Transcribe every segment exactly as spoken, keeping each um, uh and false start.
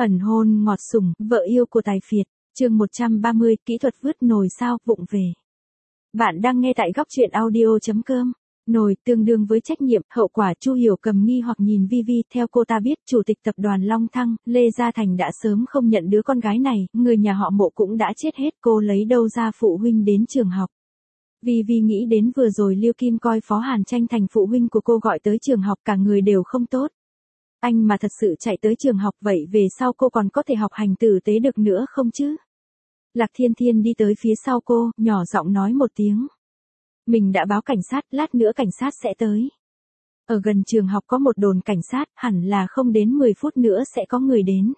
Ẩn hôn ngọt sủng, vợ yêu của tài phiệt, chương một trăm ba mươi, kỹ thuật vứt nồi sao, vụng về. Bạn đang nghe tại góc truyện audio chấm com. Nồi tương đương với trách nhiệm, hậu quả. Chu Hiểu Cầm nghi hoặc nhìn Vi Vi, theo cô ta biết, chủ tịch tập đoàn Long Thăng, Lê Gia Thành đã sớm không nhận đứa con gái này, người nhà họ Mộ cũng đã chết hết, cô lấy đâu ra phụ huynh đến trường học. Vi Vi nghĩ đến vừa rồi Liêu Kim coi Phó Hàn Tranh thành phụ huynh của cô gọi tới trường học, cả người đều không tốt. Anh mà thật sự chạy tới trường học vậy về sau cô còn có thể học hành tử tế được nữa không chứ? Lạc Thiên Thiên đi tới phía sau cô, nhỏ giọng nói một tiếng. Mình đã báo cảnh sát, lát nữa cảnh sát sẽ tới. Ở gần trường học có một đồn cảnh sát, hẳn là không đến mười phút nữa sẽ có người đến.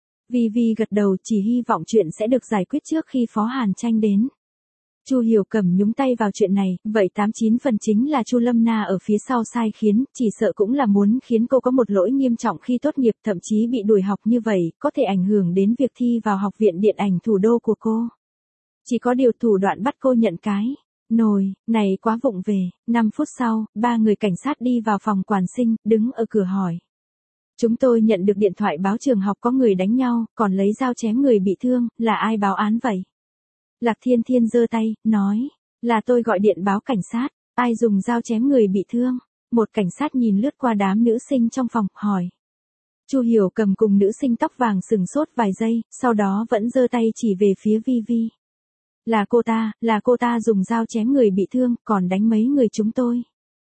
Vi Vi gật đầu, chỉ hy vọng chuyện sẽ được giải quyết trước khi Phó Hàn Tranh đến. Chu Hiểu Cầm nhúng tay vào chuyện này, vậy tám chín phần chính là Chu Lâm Na ở phía sau sai khiến, chỉ sợ cũng là muốn khiến cô có một lỗi nghiêm trọng khi tốt nghiệp, thậm chí bị đuổi học như vậy, có thể ảnh hưởng đến việc thi vào Học viện Điện ảnh thủ đô của cô. Chỉ có điều thủ đoạn bắt cô nhận cái nồi này quá vụng về. Năm phút sau, ba người cảnh sát đi vào phòng quản sinh, đứng ở cửa hỏi. Chúng tôi nhận được điện thoại báo trường học có người đánh nhau, còn lấy dao chém người bị thương, là ai báo án vậy? Lạc Thiên Thiên giơ tay, nói, là tôi gọi điện báo cảnh sát, ai dùng dao chém người bị thương? Một cảnh sát nhìn lướt qua đám nữ sinh trong phòng, hỏi. Chu Hiểu Cầm cùng nữ sinh tóc vàng sừng sốt vài giây, sau đó vẫn giơ tay chỉ về phía Vi Vi. Là cô ta, là cô ta dùng dao chém người bị thương, còn đánh mấy người chúng tôi.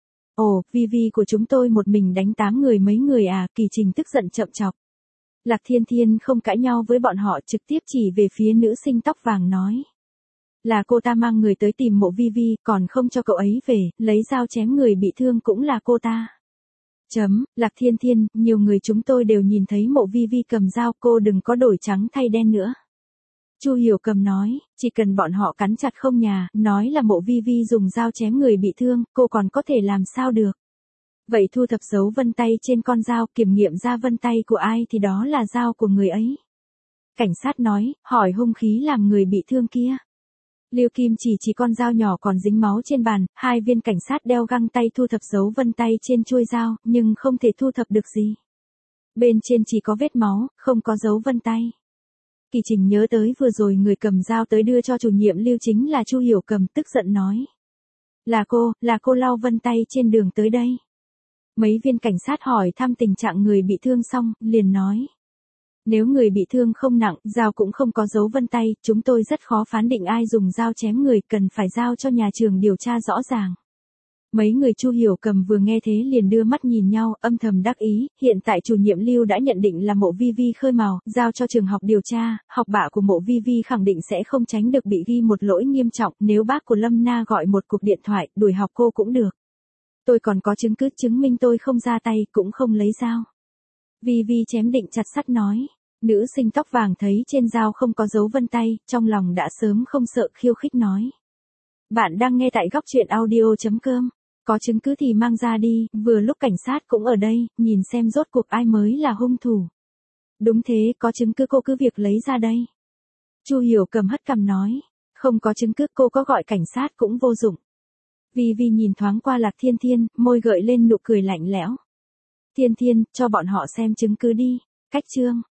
Ồ, Vi Vi của chúng tôi một mình đánh tám người mấy người à? Kỳ Trình tức giận chậm chọc. Lạc Thiên Thiên không cãi nhau với bọn họ, trực tiếp chỉ về phía nữ sinh tóc vàng nói. Là cô ta mang người tới tìm Mộ Vi Vi, còn không cho cậu ấy về, lấy dao chém người bị thương cũng là cô ta. Chấm, Lạc Thiên Thiên, nhiều người chúng tôi đều nhìn thấy Mộ Vi Vi cầm dao, cô đừng có đổi trắng thay đen nữa. Chu Hiểu Cầm nói, chỉ cần bọn họ cắn chặt không nhà, nói là Mộ Vi Vi dùng dao chém người bị thương, cô còn có thể làm sao được. Vậy thu thập dấu vân tay trên con dao, kiểm nghiệm ra vân tay của ai thì đó là dao của người ấy. Cảnh sát nói, hỏi hung khí làm người bị thương kia. Liêu Kim chỉ chỉ con dao nhỏ còn dính máu trên bàn, hai viên cảnh sát đeo găng tay thu thập dấu vân tay trên chuôi dao, nhưng không thể thu thập được gì. Bên trên chỉ có vết máu, không có dấu vân tay. Kỳ Trình nhớ tới vừa rồi người cầm dao tới đưa cho chủ nhiệm Lưu chính là Chu Hiểu Cầm, tức giận nói. Là cô, là cô lau vân tay trên đường tới đây. Mấy viên cảnh sát hỏi thăm tình trạng người bị thương xong, liền nói. Nếu người bị thương không nặng, dao cũng không có dấu vân tay, chúng tôi rất khó phán định ai dùng dao chém người, cần phải giao cho nhà trường điều tra rõ ràng. Mấy người Chu Hiểu Cầm vừa nghe thế liền đưa mắt nhìn nhau, âm thầm đắc ý, hiện tại chủ nhiệm Lưu đã nhận định là Mộ Vi Vi khơi mào, giao cho trường học điều tra, học bạ của Mộ Vi Vi khẳng định sẽ không tránh được bị ghi một lỗi nghiêm trọng, nếu bác của Lâm Na gọi một cuộc điện thoại, đuổi học cô cũng được. Tôi còn có chứng cứ chứng minh tôi không ra tay, cũng không lấy dao. Vi Vi chém định chặt sắt nói. Nữ sinh tóc vàng thấy trên dao không có dấu vân tay, trong lòng đã sớm không sợ, khiêu khích nói. Bạn đang nghe tại góc truyện audio chấm com. Có chứng cứ thì mang ra đi, vừa lúc cảnh sát cũng ở đây, nhìn xem rốt cuộc ai mới là hung thủ. Đúng thế, có chứng cứ cô cứ việc lấy ra đây. Chu Hiểu Cầm hất cằm nói. Không có chứng cứ cô có gọi cảnh sát cũng vô dụng. Vi Vi nhìn thoáng qua Lạc Thiên Thiên, môi gợi lên nụ cười lạnh lẽo. Thiên Thiên, cho bọn họ xem chứng cứ đi. Cách chương.